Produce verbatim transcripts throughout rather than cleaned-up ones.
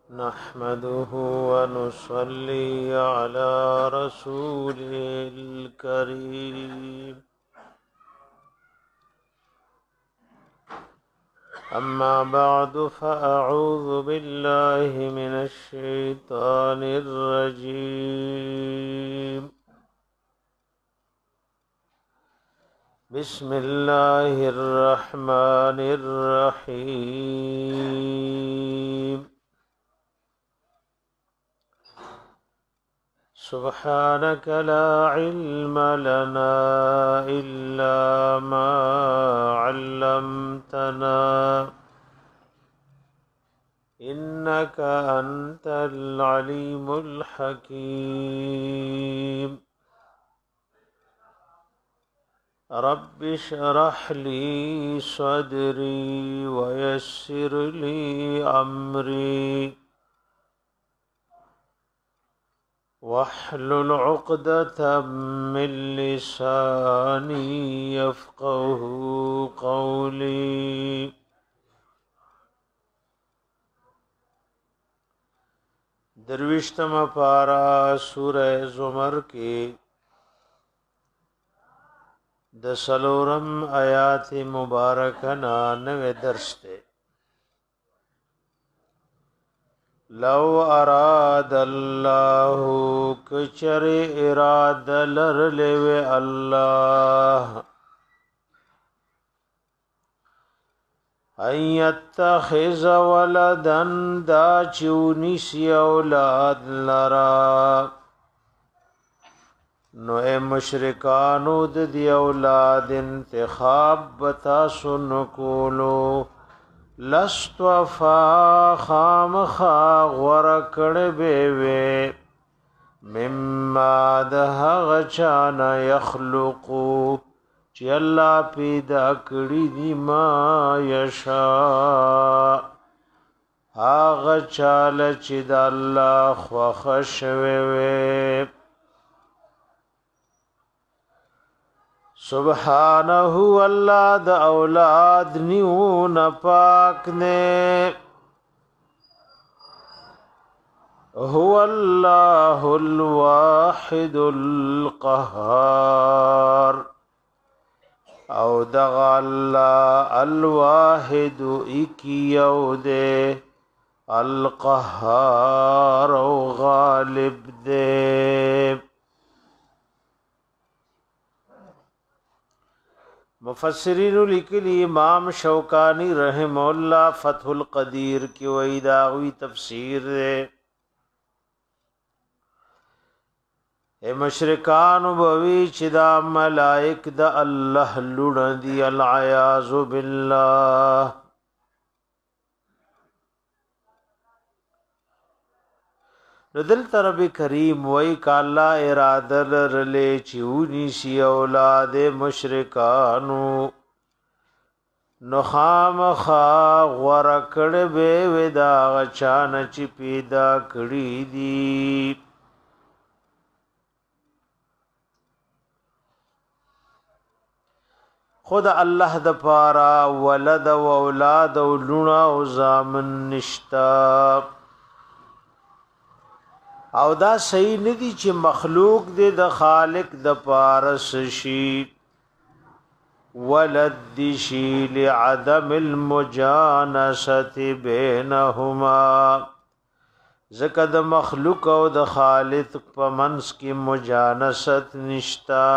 نحمده ونصلي على رسوله الكريم أما بعد فأعوذ بالله من الشيطان الرجيم بسم الله الرحمن الرحيم سبحانك لا علم لنا إلا ما علمتنا إنك أنت العليم الحكيم رب اشرح لي صدري ويسر لي أمري واحلل عقدة من لساني يفقه قولي درویشتم پارا سورہ زمر کی د سلورم آیات مبارکنا نوے درس تے لو اراد الله کچر اراد لرلوی الله ان يتخذ ولدا دا چونیسی اولاد لرا نو اے مشرکانو دی اولاد انتخاب بتاسو نکولو لستوفا خامخا غورکڑ بیوے مما دہا غچانا یخلقو چی اللہ پیدا کری دی ما یشاء آغا چال چی دا اللہ خوخشوے سبحانه اللہ دا اولاد نیون پاک نے هو اللہ الواحد القہار او دغا اللہ الواحد اکیو دے القہار او غالب دے مفسرین لکلی امام شوکانی رحم اللہ فتح القدیر کی ویداوی تفسیر دے اے مشرکان بوی چدا ملائک دا اللہ لڑ دی العیاذ باللہ ندل طرب کریم وی کا اللہ ارادہ لرلے چیونی سی اولاد مشرکانو نخام خا غورکڑ بے ودا غچان چی پیدا کڑی دی خود اللہ دا پارا ولد و اولاد و لنا و زامن نشتا او دا صحیح ندی چې مخلوق دے د خالق د پارس شی ولد دی شی لعدم المجانست بینهما زکه د مخلوق او د خالق په منس کی مجانست نشتا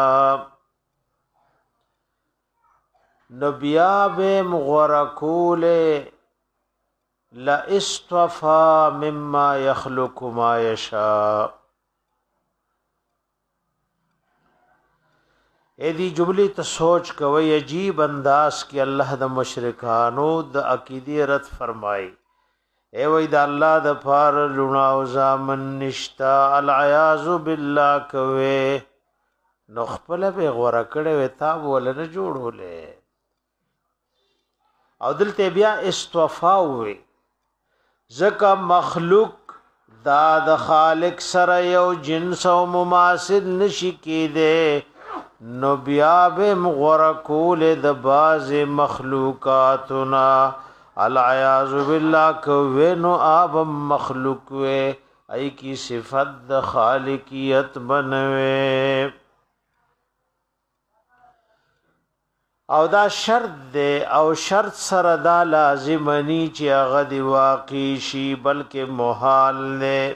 نبیا به مغرقوله لا استوفا مما يخلق ما يشاء اے دی جملی ته سوچ کوي عجیب انداز کې الله د مشرکانو د عقیدې رد فرمای اے وای د الله د فار لونا او زامن نشتا العیاذ بالله کوي نو خپل به غوړه کړي وتا ولنه جوړولې او دلته بیا استوفا وي زکا مخلوق دا د خالق سره یو جنس او مماثل نشی کیده نو بیا به مغرقول د باز مخلوقاتنا العیاذ بالله کوینو آب مخلوق وے ای کی صفت د خالقیت بنوے او دا شرط دے او شرط سره دا لازمنی چې هغه دی واقع شي بلکې محال نه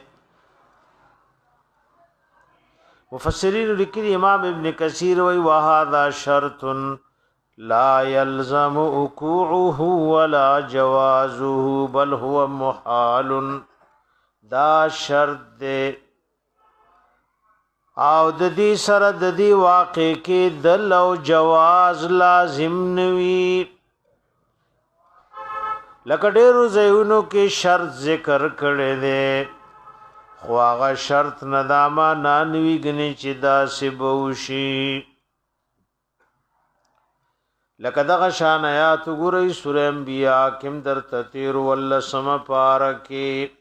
مفسرین لیکي امام ابن کثیر وی وهذا شرط لا يلزم وقوعه ولا جوازه بل هو محال دا شرط دے او د دې سره د دې واقع کې دل او جواز لازم نوي لکه ډېرو ځایونو کې شرط ذکر کړی دی خو هغه شرط نداما نانوي ګنې چې داسې به وشي لکه دغه شان آیات وګورئ سوره انبیاء کې درته تیر ولسمه پاره کې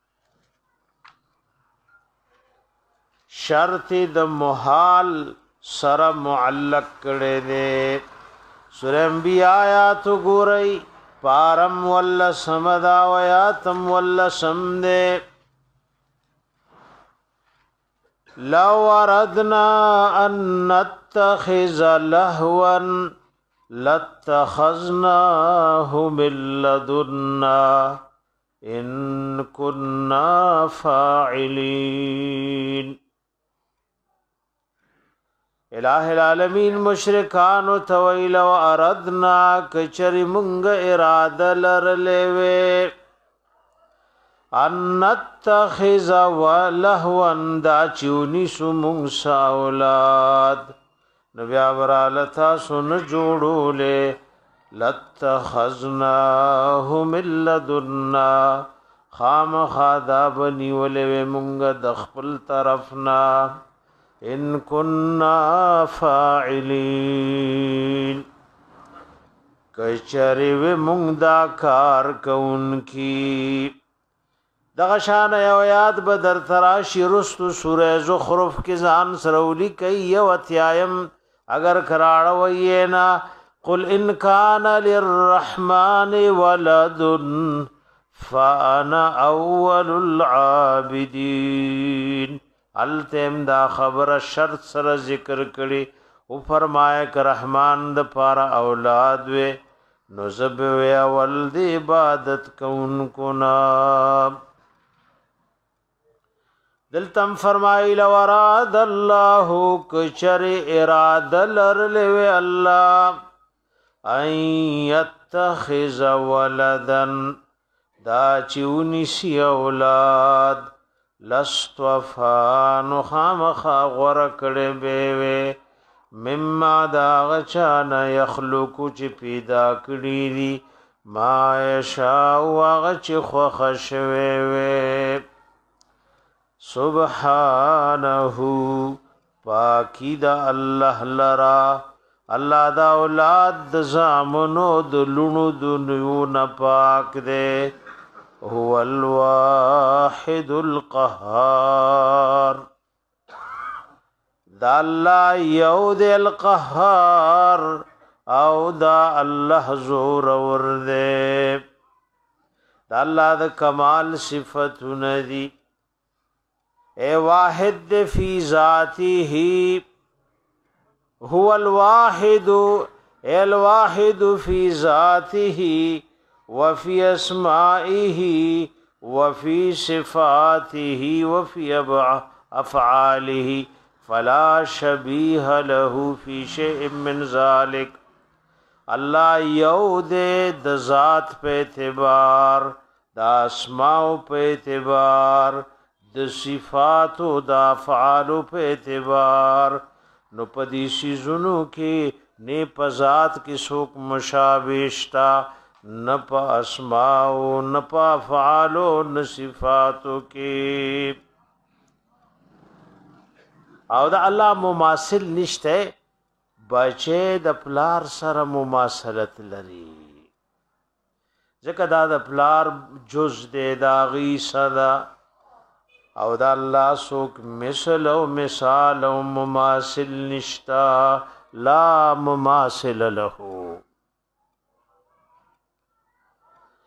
شرط د محال سره معلق کړي دي سوره انبیاء آیات ګورئ پارم ول سمدا و یاتم ول سمده لو اردنا ان نتخذ لهوا لاتخذناه من لدنا ان كنا فاعلين الہ العالمین مشرکان تویل و اردنا کچری منگ اراده لرلوے ان نتخذ ولهوا دا چونی سمونگ سا اولاد نبی عبرالتا سن جوڑو لے لاتخذناه من لدنا خام خادا بنی ولوے منگ دخپل طرفنا ان كنا فاعلين کچری و مونږ دا کار کون کی دغه شان یو یاد به در تراشی رستو سوره زخرف کې ځان سرولی کوي یو اتیایم اگر کراړه وینا قل ان كان للرحمن ولد فانا اول العابدين التم دا خبر شرط سره ذکر کړي او فرمایا ک رحمان د پارا اولاد و نو زب و اول دی عبادت کون کو نا دلتم فرمای لو اراد الله کچر اراده لرلو الله ان يتخذ ولدا دا چونی سی اولاد لستوفا نو خامخا غور کړي به مما دا غچانا یخلقو چې پیدا کړی دي ما یشاء وغچ خو خشوي وي سبحانه پاکی دا الله لرا الله دا اولاد د زامنو د لونو د نیو نه پاک دے هو الواحد القهار دا الله یو د القهار او دا الله زور ور دے دا الله د کمال صفاتونه دي اے واحد فی ذاته هو الواحد الواحد فی ذاته وفي اسمائه وفي صفاته وفي افعاله فلا شبيه له في شيء من ذلك الله یو دے د ذات په اعتبار د اسماء په اعتبار د صفات او د افعال په اعتبار نو پدې شیزونو کې نه په ذات کې څوک مشابه شتا نه په اسماء او نه په افعال او نه صفاتو کې او د الله مماثل نشته بچه د پلار سره مماثلت لري ځکه دا د پلار جز دې دا غي صدا او دا الله سوک مثل او مثال او مماثل نشتا لا مماثل له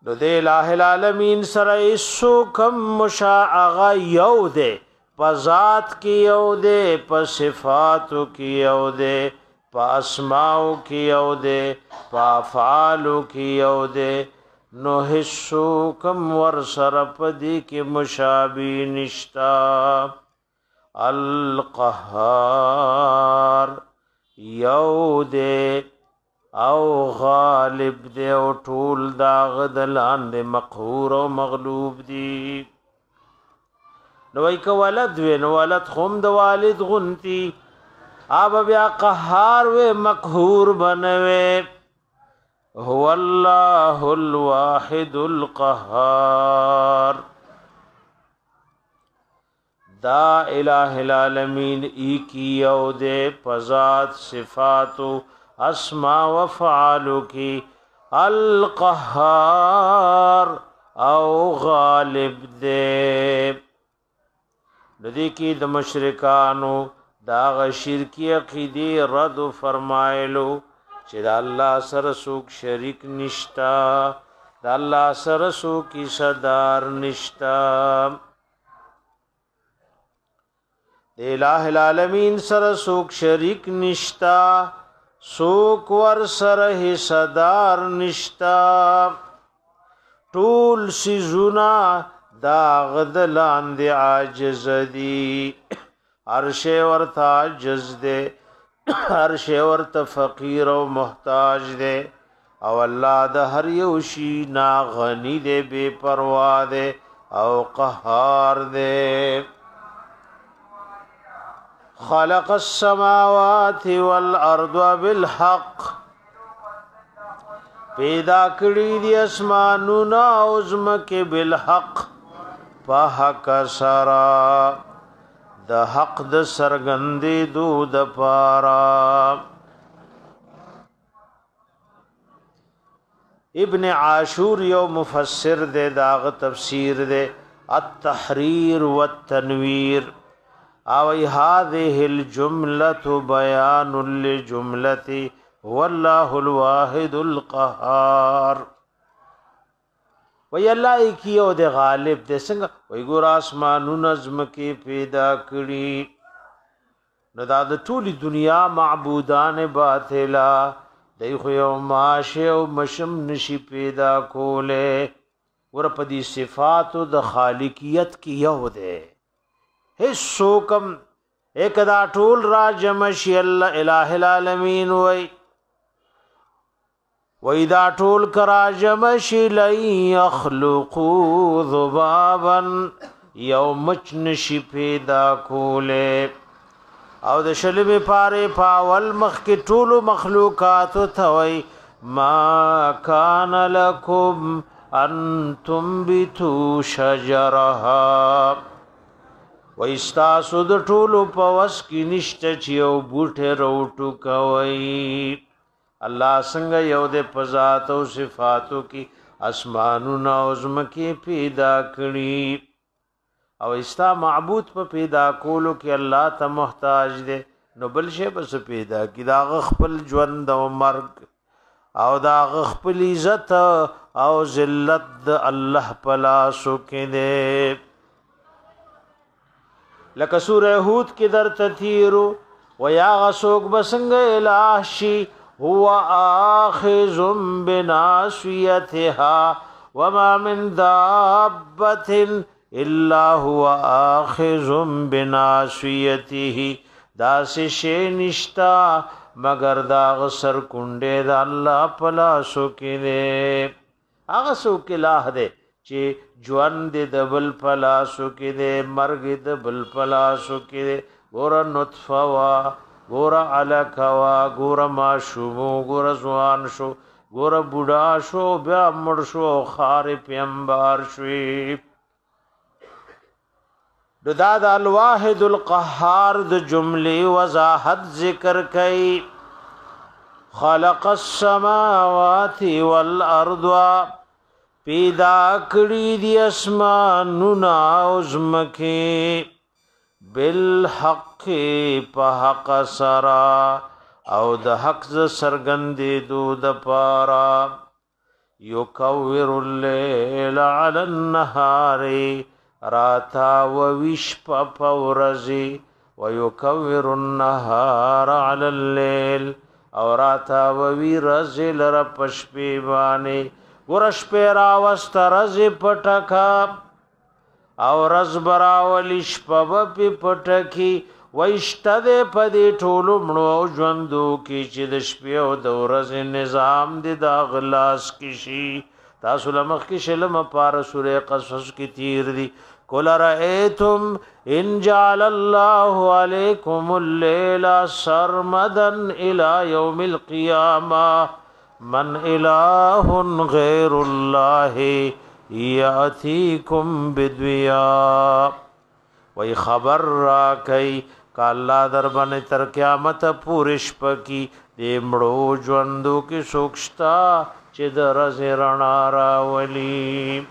نو د الٰه العالمین سره ایسو کم مشاعغه یو دے پا ذات کی یو دے پا صفاتو کی یو دے پا اسماؤ کی یو دے پا افعالو کی یو دے نو حصو کم ور سر پدی کی مشابی نشتا القهار یو دے او غالب دے او ټول داغ دلان دے مقهور او مغلوب دی نو ای که ولد وی نو ولد خم د والد غنتی آب بیا قهار وی مقهور بنوی هو الله الواحد القهار دا الہ العالمین ایکی یو دے پزاد صفاتو اسماء و فعالو کی القهار او غالب دے ندی کی د مشرکانو داغ شرکی عقیدی رد فرمائلو چې د الله سره څوک شریک نشتا د الله سره څوک حصدار نشتا د الٰه العالمین سره څوک شریک نشتا څوک ور سره حصدار نشتا ټول سيزونه دا غدلان دی عاجز دی هر شی ورته عاجز دی هر شی ورته فقیر او محتاج دی او الله د هر یو شی نا غنی دی بے پروا دی او قهار دی خلق السماوات والارض بالحق پیدا کړی دی اسمانونه او زمکه بالحق په حق سرا د حق د سرګندې دو د پارا ابن عاشور یو مفسر دے داغ تفسیر دے التحریر والتنویر اوی هذه الجملة بیان لجملة والله الواحد القهار وی اللہ ایکی او دے غالب دے سنگا وی گور آسمانو نظم کی پیدا کری نو دا دا طولی دنیا معبودان باطلا دی خویو ماشه او مشم نشی پیدا کولے ورپا دی صفاتو دا خالقیت کی یو دے حصو کم ایک دا طول را جمشی اللہ الہ العالمین وی وَإِذَا طول کرا جمشی لَن يَخْلُقُوا ذُبَابًا یو مچنشی پیدا کولے او د شلمی پارے پاول مخ کی طول مخلوقاتو تھوئی ما کان لکم ان تنبتوا شجرها وَإِسْتَاسُ د طول پوس کی نشت چیو بوٹے روٹو کوئی اللہ سنگ یو دے پزات و صفاتو کی اسمانو نوزم کی پیدا کری او استا معبود پا پیدا کولو کی اللہ تا محتاج دے نو بل شے بس پیدا کی دا غخپل جوند و مرگ او دا غخپل عزت او ذلت دا اللہ پلاسو کی دے لکا سورہ ہود کی در تتیرو و یا غسوک بسنگ الہ شی هو آخذ بناصيتها وما من دابة إلا هو آخذ بناصيته دا سے شے نشتا مگر دا غسر کنڈے دا اللہ پلاسو کی دے آغسو کی لاہ دے چی جوان دے دبل پلاسو کی دے مرگ دبل پلاسو کی دے گورا نطفوا گورا علکا وا گورا ماشومو گورا زوان شو گورا بوڑا شو بیا مڑ شو خار پیمبار شوی دا دا الواحد القهار د جملی وضاحت ذکر کئی خلق السماوات والارض پیدا کړی دی اسمانونه او زمکه بالحق په حق سرا او د حق ز سرګندې دو د پارا یکور اللیل علی النهار راتا و وشپ پورزی و یکور النهار علی اللیل او راتا و وی رزی لر پشپی بانی ورش پی راوست رزی پٹکا او رز براولی شپب پی پٹکی ویشته ده په دې ټولو مړو او ژوندو کې چې د شپې او د ورځې نظام دی دا غلاس کې شي تاسو لمخ کې شلم پار سورې قصص کې تیر دی قل رأيتم ان جعل الله عليكم الليل سرمدا الى يوم القيامه من اله غير الله ياتيكم بدويا وی خبر را کئی کا اللہ در بن تر قیامت پورش پکی دی مڑو جوندو کی سوکشتا چی در زرنا راولی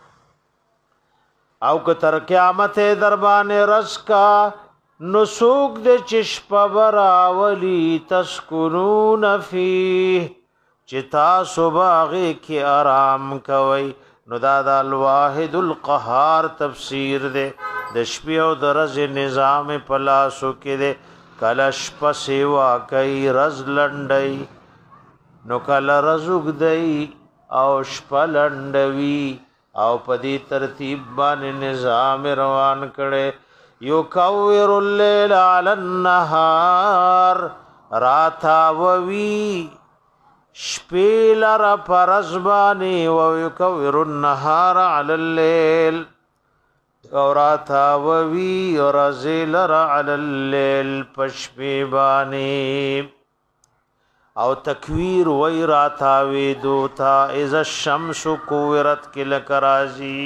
او که تر قیامت در بان رس کا نسوک دی چشپ براولی تسکنون فی چی تاسو باغی کی آرام کوئی نو دا دا الواحد القهار تفسیر دے د شپې او د ورځې نظام په لاسو کې دی کله شپه سیوا کوي رز لنډوي نو کله رز اوږدوي او شپه لنډوي او په دې ترتیب باندې نظام روان کړی یکور اللیل علی النهار راتاووي شپې لره په رز باندې ویکور النهار علی اللیل اوراتھا ووی اور ازیلر علی اللیل پشپیبانی او تکویر وی راتھا وی دوتا از الشمس کوورت کلکرازی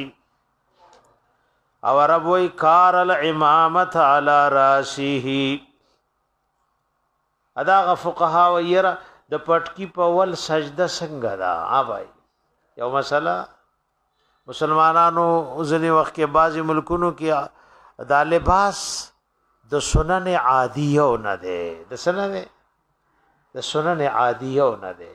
او رب وی کار الامامت علی راسیہی ادا غفقها ویرا د پټکی په ول سجده څنګه دا آبای یو مسله مسلمانانو ځنی وخت کې بعضی ملکونو کې دا لباس د سنن عادیو نه ده د سنن د سنن عادیو نه ده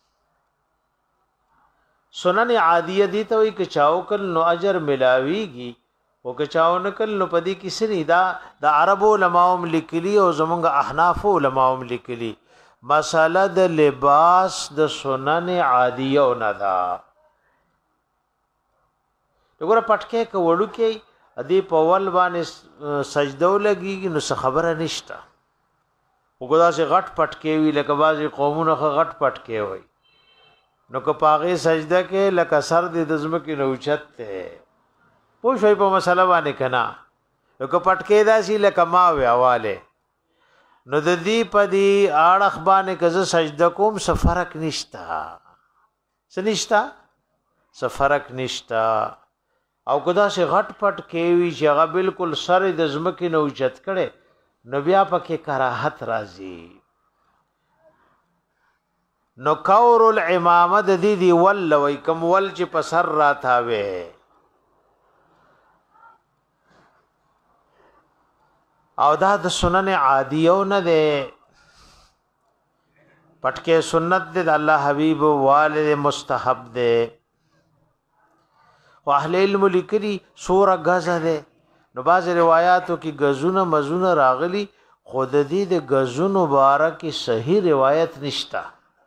سنن عادیه دي ته وي چې چاو کل نو اجر ملاويږي او که چاو نکل نو پدې کې سری دا د عربو علماء لیکلي او زمونږ احناف علماء لیکلي مساله د لباس د سنن عادیو نه ده وګوره پټکې ک وړو کې ادي په ول باندې سجدو لګي نو څه خبره نشته وګدا چې غټ پټکې وی لکه بازي قومونه غټ پټکې وي نو که پاغه سجده کې لکه سر دې د زمکې نو اوچته پوه شوي په مسله باندې کنا نو که پټکې داسي لکه ما وی حواله نو د دې په دې اړه باندې که سجده کوم څه فرق نشته څه نشته څه فرق نشته او کدا سے غټ پټ کېوي چې هغه بالکل سر د زمکې نو اوچت کړي نو بیا پکې کراهت راځي نو کور الامامه د دې دی ول وی کم ول چې په سر راتاوي او دا د سنن عادیو نه ده پټکه سنت د الله حبیب والد مستحب ده او اهل علم لیکلي سوره غزه ده نو باز روایتو کې غزونه مزونه راغلي خود دې د غزونو مبارک صحیح روایت نشتا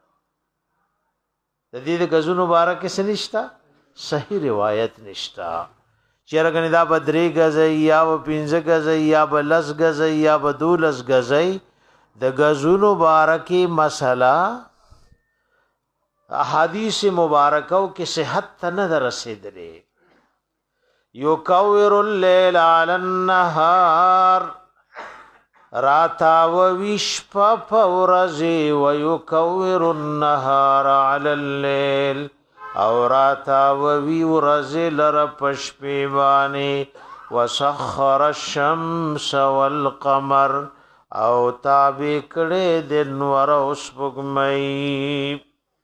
د دې د غزونو مبارک څه نشتا صحیح روایت نشتا چیرګنی دا بدري غزه یا و پنځه غزه یا بلس غزه یا بدولس غزه د غزونو مبارکي مسله احادیث مبارکو کې صحت نه رسیدلې یو کور الليل علی النهار راتا و وشپ فورزی و یو کور النهار علی الليل او راتا و وی ورزی لر پشپیوانی وسخر الشمس والقمر او تابع کړه د نور اوس پګمای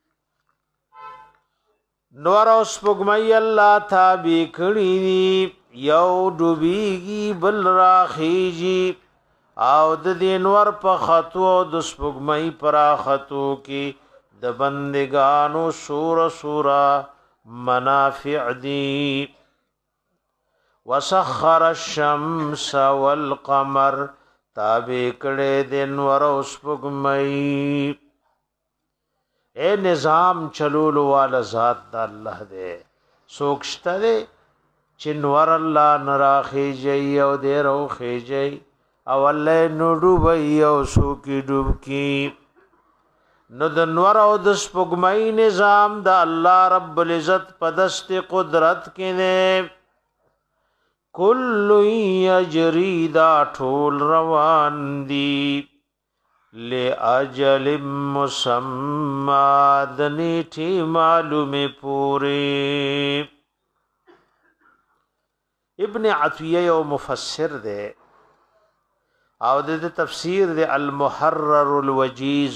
نور اوس پګمای الله تابع کړي یو ډوبېږي بل راخیږي او د دې نور په خطو د سپګمای پر خطو کې د بندگانو سور سورا منافع دی وسخر الشمس والقمر تابع کړه د انور او سپوږمۍ اے نظام چلول والا ذات د الله دې سوکشته دې چنور الله نراخي جي او دې روخي جي او الله نډو وي او سوکي ډوب کی نو د نور او د سپوږمۍ نظام د الله رب العزت پدست قدرت کې نه کل یجری دا ټول روان دی لأجل مسمى دنیٹی معلوم پوری ابن عطیہ یو مفسر دے او دے تفسیر دے المحرر الوجیز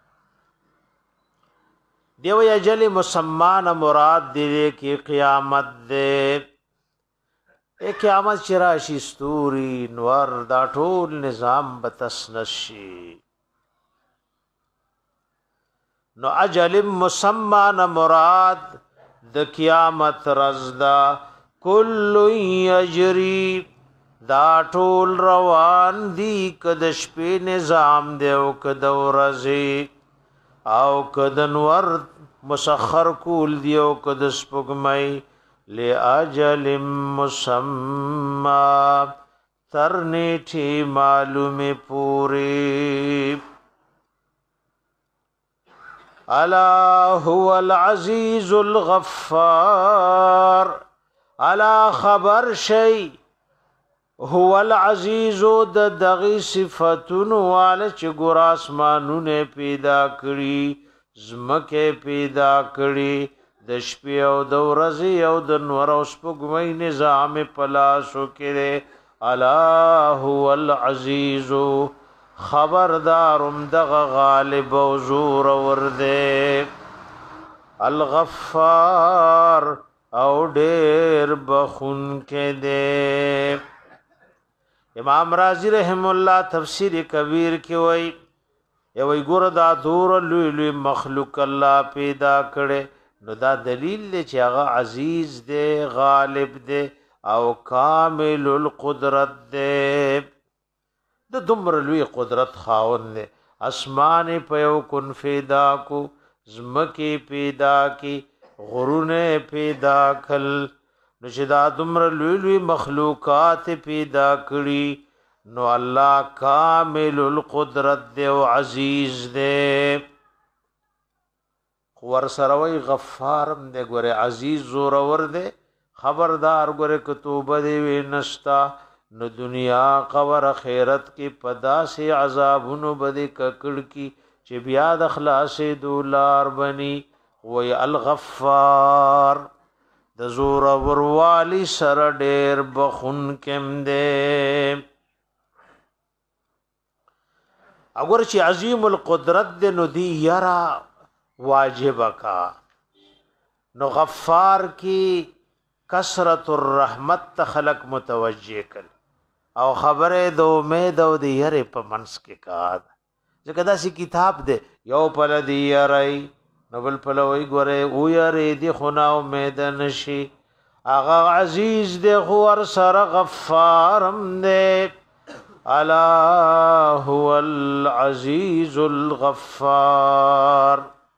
دیو اجل مسمان مراد دے کی قیامت دے اے قیامت چراشی ستوری نور دا ټول نظام بتسنشی نو اجل مسمان مراد د قیامت رزدا کل یجری دا ټول روان دی کد شپې نظام دی او کد ورځې او کد نور مسخر کول دی او کد سپوږمۍ لاجل مسمى ترنیٹھی معلوم پوری الا هو العزیز الغفار الا خبر شی هو العزیز د دغی صفاتون وال چې ګور اسمانونه پیدا کړی زمکه پیدا کړی د شپې او د ورځې او د نور او سپوږمۍ نظام پلاسو کړي الا هو العزیز خبردارم دغه غالب او زور ورده الغفار او ډیر بخون کې دے امام رازی رحم الله تفسیر کبیر کې وای یو ګور دا دور لوی لوی مخلوق الله پیدا کړي نو دا دلیل دی چې هغه عزیز دی غالب دی او کامل القدرت دی د دومره لوی قدرت خاوند دی اسمان په یو کن پیدا کو زمکه پیدا کی غرونه پیدا کل نو چې دا دومره لوی لوی مخلوقات پیدا کړي نو الله کامل القدرت دی او عزیز دی ور سروي غفارم دے ګوره عزیز زور ور دے خبردار ګوره کتوبه دی وینستا نو دنیا قبر خیرت کی پدا سے عذابونو بدی ککړ کی چې بیا د اخلاص دولار بنی وی الغفار د زور ور والی سر ډیر بخون کم دے اگر چې عظیم القدرت دے نو دی یرا واجب کا نو غفار کی کثرت الرحمت تخلق متوجه کل او خبره دو امید او دی یری په منس کې کاد ځکه دا سی کتاب دی یو پل دی یری نو بل پل وی ګوره او یری دی خنا امید نشي اغا عزیز دی خو ور سره غفارم دی الا هو العزیز الغفار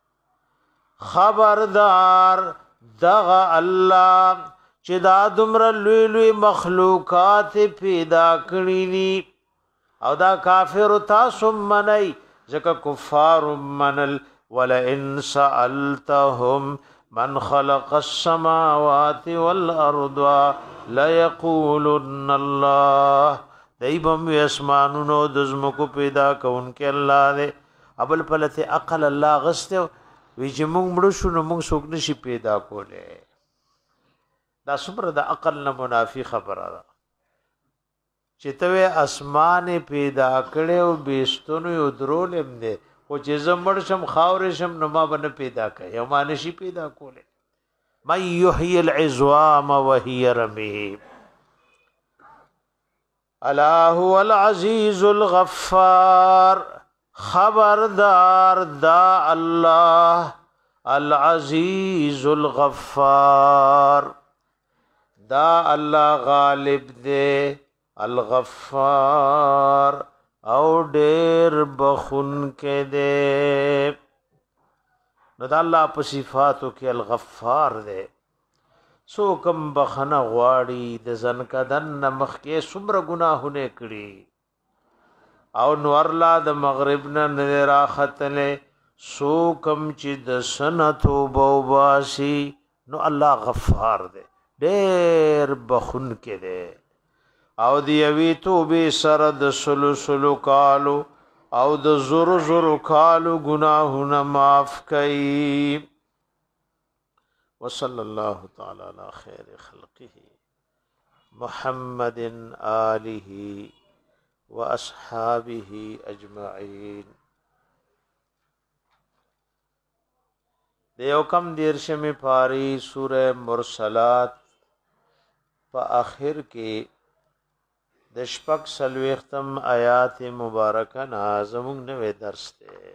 خبردار دغه الله چې دا دومره لوی لوی مخلوقات پیدا کړی دي او دا کافر تاسو منئ ځکه کفار منل ولئن سألتهم من خلق السماوات والارض ليقولن الله دایبم اسمانونو د زمکو پیدا کونکي الله دې ابل پلته عقل الله غسته وی چې موږ مړ شو نو موږ څوک نشي پیدا کوله دا صبر د عقل نه منافي خبره ده چې ته اسمان پیدا کړي او بیستونو یو درولم دي خو چې زمړ شم خاور شم نو ما بنه پیدا کړي او ما نشي پیدا کوله مَن يحيي العظام وهي رميم الا هو العزيز الغفار خبردار دا الله العزیز الغفار دا الله غالب دے الغفار او ډیر بخون کې دے نو دا الله په صفاتو کې الغفار دے سو کم بخنه غواړي د ځن کدن مخ کې څومره ګناهونه کړي او نور لا د مغرب نه راختله سو کم چې د سنتو بوباسي نو الله غفار دے ډېر بخون کې دے او دی وی توبه سره د سلو سلو کالو او د زورو زورو کالو گناهونه معاف کړي وصلی الله تعالی علی خیر خلقه محمد آله واصحابه اجمعین دیو کم دیرشم پاری سورہ مرسلات په اخر کې د شپږ سلوختم آیات مبارکه نازمون نوې درس ته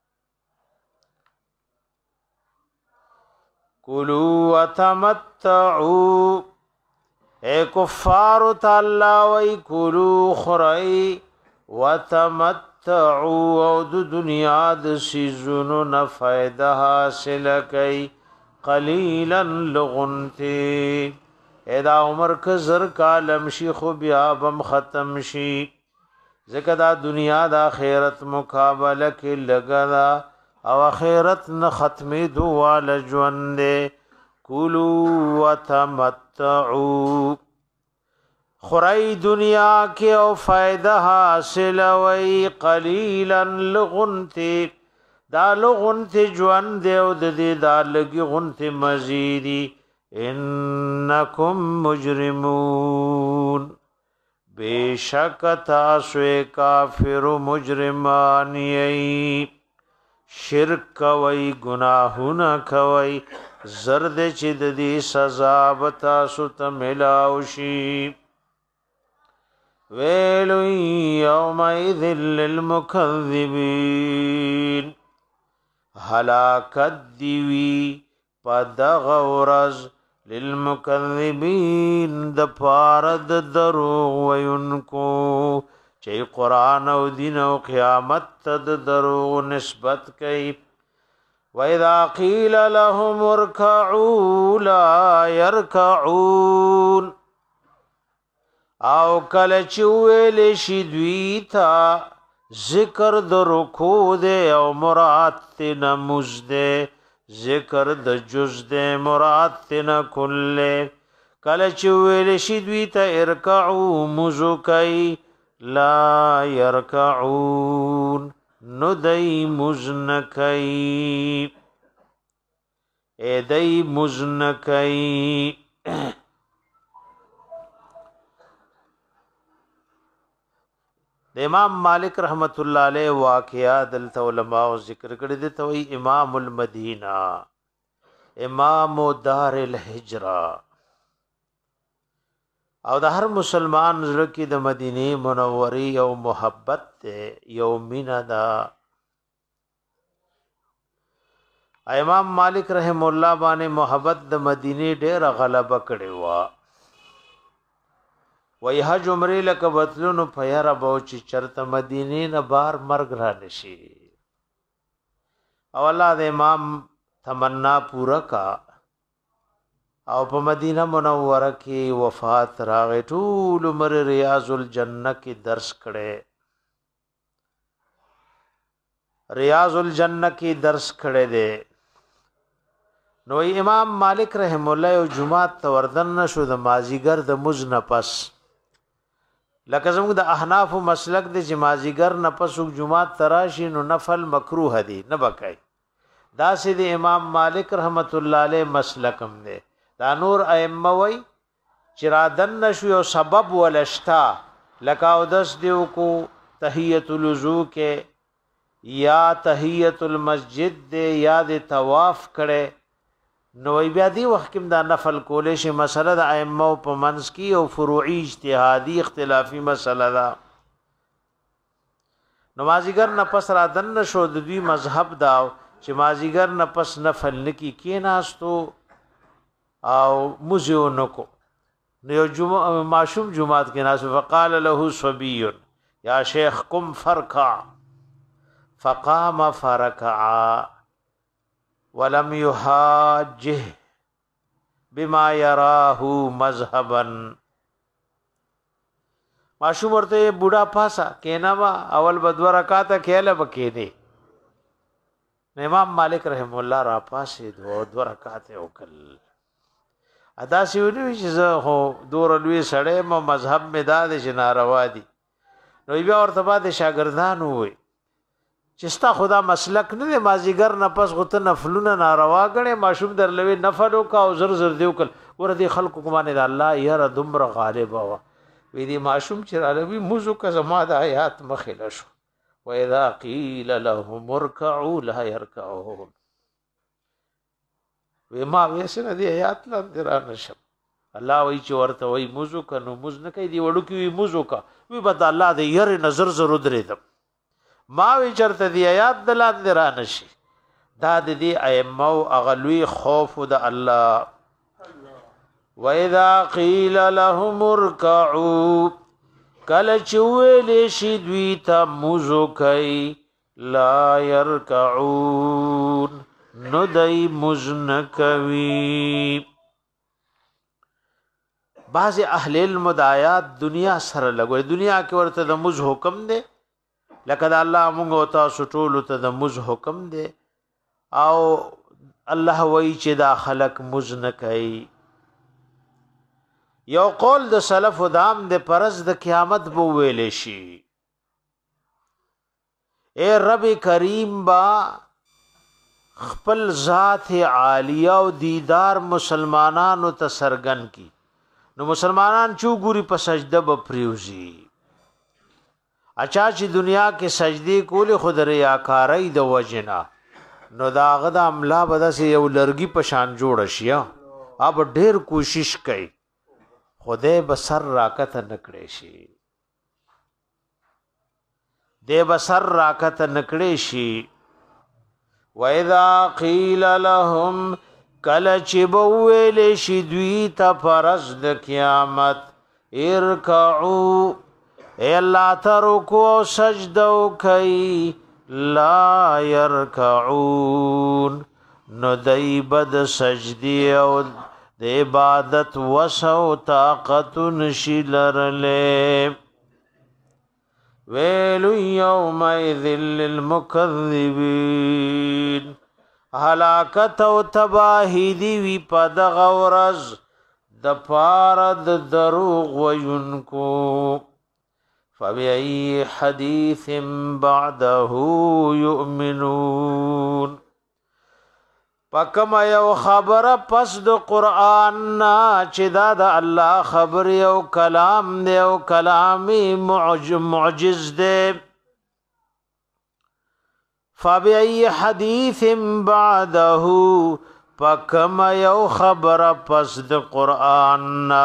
کلوا وتمتعوا اے کفار تعالی وی کلوا خرئی وتمتعوا او د دنیا د سيزونو نه فائدہ حاصل کئ قلیلا لغنتی ادا عمر ک زر کالم شي خو بیا بم ختم شي زکه دا دنیا د آخرت مقابله کې لګا او آخرت نه ختمي دوا لجوند کلوا وتمتعوا خورای دنیا کې او فائدہ حاصل وی قلیلا لغنتی دا لغنتی ژوند او د دې دا لګي غنتی مزيدي انکم مجرمون بیشک تاسو کافر مجرمان یی شرک کوي گناهونه کوي زرد چې د دې سزا بتا سو ته ملاو شي ویل یومئذ للمکذبین هلاکت دیوی پدغورز للمکذبین د پارد دروغ وینکو چې قرآن او دین او قیامت تد دروغ نسبت کئی وَإِذَا قِيلَ لَهُمُ ارْكَعُوا لَا يَرْكَعُونَ او کله چې ویل شي دوی ته ذکر د رکوع دے او مراد تن مزده ذکر د جز دے مراد تن کله کله چې ویل شي دوی ته ارکعوا مزکای لا يركعون ندای مزنکای ایدای مزنکای د امام مالک رحمت الله علیه واقعا دلته علماء ذکر کړی دي ته امام المدینه امام دار الهجره او د هر مسلمان زړه کې د مدینه منورې او محبت ته یو مینا دا امام مالک رحم الله باندې محبت د مدینه ډېر غلبه کړي وا وای حج عمره لک وتلونو پیرا بو چې چرته مدینه نه بار مرګ را نشي او الله د امام تمنا پورا کا او په مدینه منوره کې وفات راغې ټول عمر ریاض الجنه کې درس کړي ریاض الجنه کې درس کړي دي نو امام مالک رحم الله او جمعه توردن شو د مازیګر د مزن پس لکه زموږ د احناف مسلک د جمازیګر نه پس جمعه تراشی نو نفل مکروه دي نه بکای دا سید امام مالک رحمت الله علیه مسلکم دي دا نور ائمه وای چرادن نشو یو سبب ولشتا لکه او دس دیو کو تحیت الوضو کې یا تحیت المسجد دے یا د طواف کړي نو بیا دی وخت کې دا نفل کولې شي مسله د ائمه په منځ کې او فروعي اجتهادي اختلافي مسله ده نو مازیګر نه پس را دن شو د دوی مذهب داو چې مازیګر نه پس نفل نکی کیناستو او مزیو نکو نو یو جمعه معشوم جمعات کې ناس فقال له صبي یا شیخ قم فرکع فقام فرکع ولم يحاجه بما يراه مذهبا معشوم ورته بوډا پاسا کینا وا اول بدو رکعات کېله بکې دي امام مالک رحم الله را پاسې دو دو رکعات وکړ ادا سی ونی چې زه هو دور لوی سړی ما مذهب می داد چې ناروا دي نو بیا ورته بعد شاګردان وي چې ستا خدا مسلک نه دی مازیګر نه پس غته نفلونه ناروا غنې ماشوم درلوي نفل او کا زر زر دیو کل ور دي خلق کومانه د الله یاره دمر غالب وا وی دي ماشوم چې رالوي موزو کا زما د آیات مخله شو و اذا قيل لهم اركعوا لا يركعون وی ما ویسنه دی آیات لا درانه شم الله وی چې ورته وی موزو کنو موز نه کوي دی وړو کې وی موزو کا وی بد الله دې ير نظر زر درې دم ما وی چرته دی آیات دلات درانه شي دا دې ائمه او اغلوی خوف د الله و اذا قيل لهم اركعوا کله چويل شي دوی ته موزو کوي لا يركعون نو دای مزنکوی بعض اهل المدایات دنیا سره لګوي دنیا کې ورته د مز حکم دی لکه د الله موږ او تاسو ټول ته د مز حکم دی او الله وایي چې دا خلق مزنکای یو قول د سلف و دام د پرز د قیامت بو ویل شي اے رب کریم با خپل ذات عالیه او دیدار مسلمانانو ته سرګن کی نو مسلمانان چو ګوري په سجده به پریوزي اچا چې دنیا کې سجدي کول خود ریاکاری د وجنا نو داغه د عمله بدسه یو لرګي په شان جوړ شي اب ډېر کوشش کوي خدای بسر راکته نکړې شي دې بسر راکته نکړې شي وَإِذَا قِيلَ لَهُمْ کَلَ چِبوِلِ شِدْوِي تَفَرَزْ دَ قیامت ارکعو اے اللہ ترکو سجدو کئی لا يرکعون نو دی بد سجدی او د عبادت وسو طاقت نشلر لے ویل یومئذ للمکذبین هلاکت او تباہی دی وی پد غورز د پارد دروغ وینکو فبأي حديث بعده يؤمنون پکم یو خبر پس د قران نا چې دا د الله خبر یو کلام دی او کلامی معجز دی فبأي حديث بعده پکم یو خبر پس د قران نا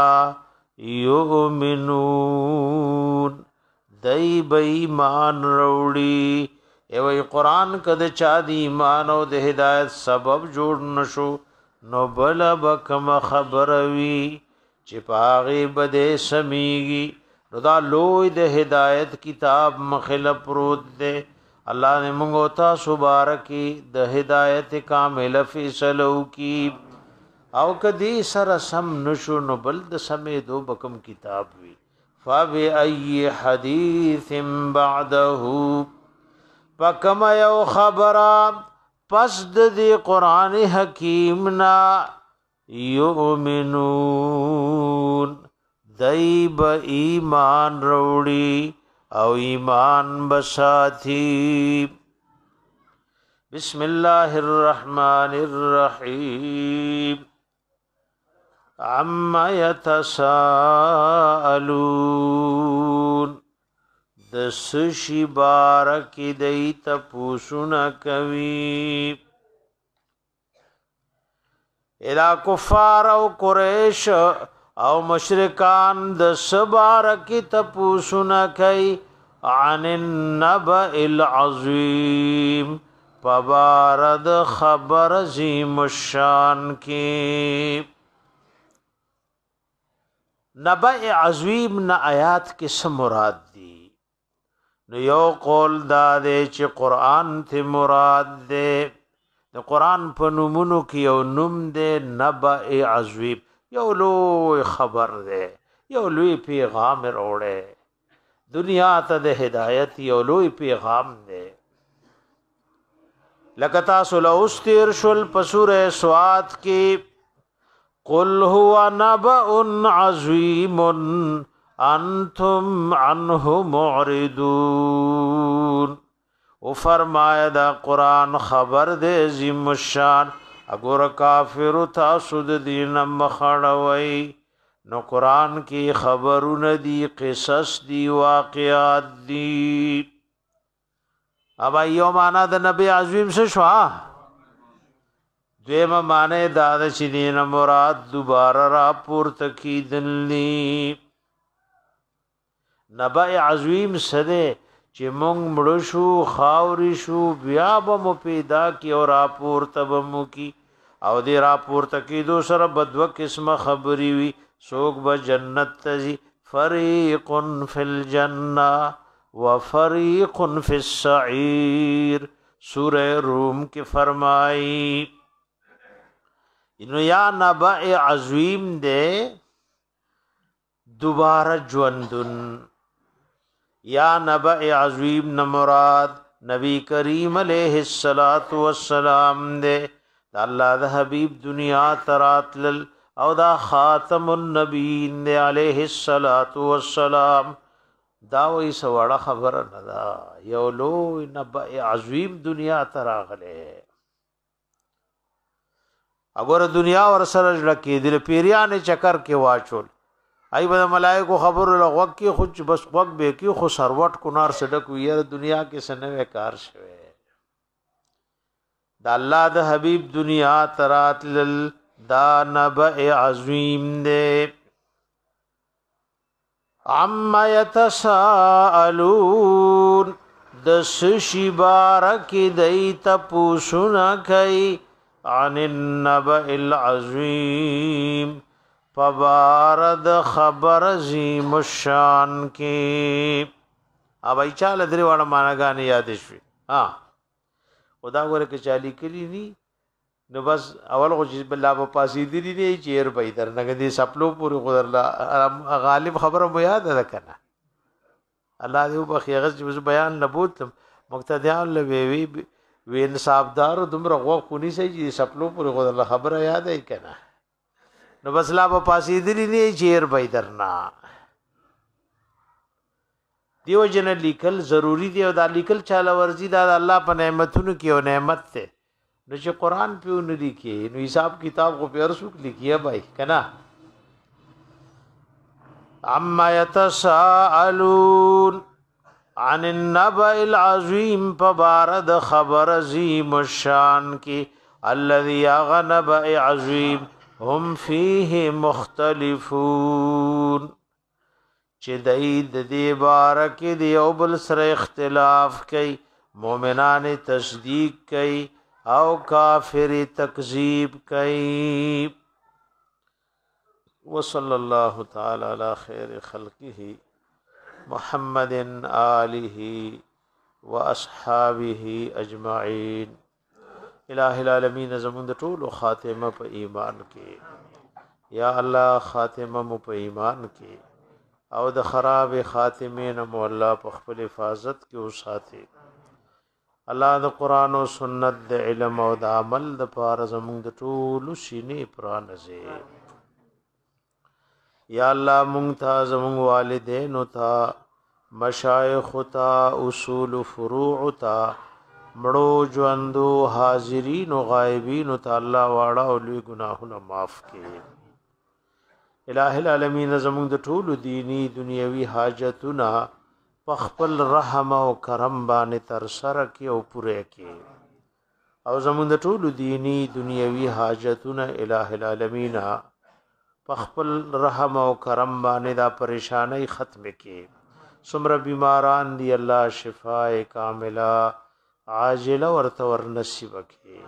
یؤمنون دای به ایمان وروړي ای قرآن کده چا دی ایمان او د هدایت سبب جوړ نشو نو بل بکم خبروي چې پاغي بده سميږي نو دا لوی د هدایت کتاب مخل پروت دے الله نے موږ تاسو بارکی د هدایت کامل فیصلو کی او کدی سر سم نشو نو بل د سمې دو بکم کتاب وی فبأي حديث بعده پکما یو خبره پس د قرآن حکیم نا یؤمنون دایب ایمان روڑی او ایمان بساتی بسم الله الرحمن الرحیم عما يتساءلون د سشي بارکی دیت پوسونا کوي الا کفار او قریش او مشرکان د سبارکی ته پوسونا کوي عن النبأ العظیم پبارد خبر عظیم الشان کی. نبأ عظیم نا آیات کې څه مراد دي؟ نو یو قول دا دی چې قرآن ته مراد دی. د قرآن په نومونو کې یو نوم دی نبأ عظیم، یو لوی خبر دی، یو لوی پیغام وروړی دنیا ته د هدایت، یو لوی پیغام دی. لکه تاسو له اوس تیر شول په سوره سواد کې قل هو نبأ عظیم انتم عنه معرضون. او فرمایا دا قرآن خبر دے عظیم الشان، اگر کافر تاسو د دین مخړوي. نو قرآن کی خبرونه دی، قصص دی، واقعات دی. اب ایو معنا د نبی عظیم څه شو؟ دویمه معنی دا د چې دین مراد دوباره را پورته کیدلی. نبأ عظیم سده چې مونږ مړ شو، خاوري شو، بیا به مو پیدا کی او را پورته به مو کی. او دې را پورته کیدو سره بدو قسمه خبري وي. څوک به جنت ته ځي، فریق فی الجنه وفریق فی السعیر. سورہ روم کې فرمائی انو یا نبأ عظیم دے دوبارہ جوندن. یا نبأ عظیم نمراد نبی کریم علیہ الصلوۃ والسلام دے. دا اللہ دا حبیب دنیا تراتل او دا خاتم النبیین دے علیہ الصلوۃ والسلام. دا وی سوړه خبره نه دا، یو لوی نبأ عظیم دنیا تراغله. اگر دنیا ور سره لکه دل پیریان چکر کې واچول، ای به ملائکه خبر لغوک کې خود بس وق به کې خو سروټ کونار صدق وی دنیا کې سنوي کار شوه. دا الله د حبیب دنیا تراتل دا نبأ عظیم دے. عما یتساءلون د سشی بارک دیت پوسنا کئی عن النبأ العظیم فبارد خبر عظیم الشان کی. اب ای چاله درې واړه معناګانې یاد شوي. ها خدا غره کې چالي کلی ني نو بس اول خو چې بالله په پاسې دي دي چیر په در نه دي سپلو پوری خدرلا غالب خبره مو یاد ده کنه. الله دې په خیغه چې بیان نبوت مقتدیان له وی وی انصافدار دمر غو خونی سي چې سپلو پوری خدرلا خبره یاد ہے کنه. نو بس لا په پاسې دي دي چیر په درنا دیو جن لیکل ضروری دی او دا لیکل چاله ورزي دا الله په نعمتونو کې او نعمت ته. نو چې قرآن پیو نه لیکي نو حساب کتاب کو پیر سوک لیکي بھائی کنا. عما يتساءلون عن النبأ العظیم فبارد خبر عظیم الشان کی الذي نبأ عظیم هم فيه مختلفون. چې دای د دې بارک دی او بل سره اختلاف کوي، مؤمنان تصدیق کوي او کافر تکذیب کئی. وصلی اللہ تعالی علی خیر خلقہ محمد آلہ و اصحابہ اجمعین. الہ العالمین زمون د ټول خاتمه په ایمان کې. یا الله خاتمه مو په ایمان کې او د خراب خاتمین مو الله په خپل حفاظت کې وساتي. الله د قرآن او سنت د علم او د عمل د پاره زموږ د ټولو سینې پرانځي. یا الله مونږ ته زموږ والدین او ته مشایخ او ته اصول فروع او ته مړو ژوندو حاضرین او غایبین او ته الله واړه او لوی ګناهونه معاف کړي. الہ العالمین زموږ د ټولو دینی دنیوي حاجتونه پخپل رحم او کرم باندې تر سره کې او پوره کې او زموږ د ټولو دینی دنیوي حاجتونه الہ العالمین پخپل رحم او کرم باندې دا پریشانای ختم کې. سمر بیماران دی الله شفاء کامله عاجله ورته ور نصیب کړي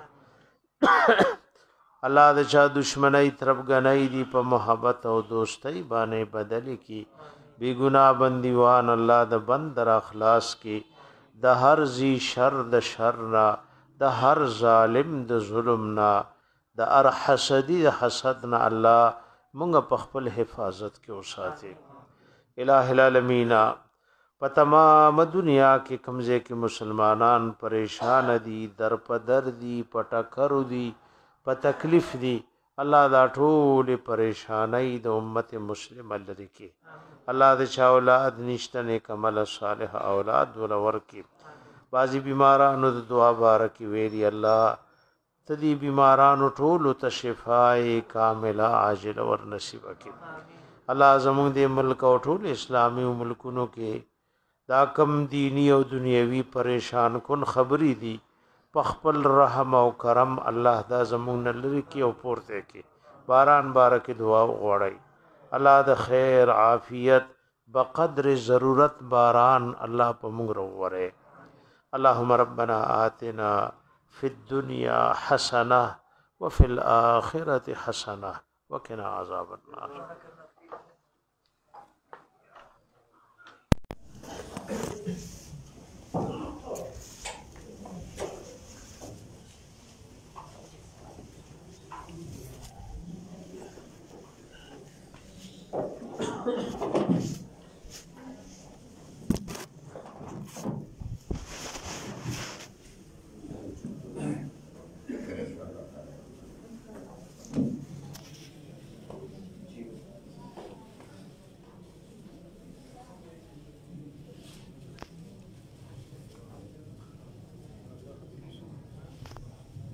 الله د چا دشمنی طرفګنۍ دی په محبت او دوستۍ باندې بدل کی بی گناہ بندیوان الله د بند در اخلاص کی د هر زی شر د شرنا د هر ظالم د ظلمنا د ار حسدی د حسدنا الله مونږ په خپل حفاظت کې اوساتې الہ العالمین په تمام دنیا کې کمزې کې مسلمانان پریشان دي در په در دي په ټکر دي په تکلیف دي الله دا ټول پریشانای د امت مسلمه لري کې الله د چا اولاد نشته نیک عمل صالح اولاد ولور کې بازي بیمارانو د دعا بارکی ویلي الله تدی بیمارانو ټول ته شفای کامله عاجل ور نصیب کې الله زموږ د ملک او ټول اسلامي ملکونو کې دا کم دینی او دنیوي پریشان کن خبري دي پخپل رحم او کرم الله دا زمون لری کی او پورته کی باران بارک دعا غوړی الله د خیر عافیت بقدر ضرورت باران الله په موږ وروره اللهم ربنا آتنا فی الدنيا حسنه وفي الاخره حسنه وقنا عذاب النار Thank you.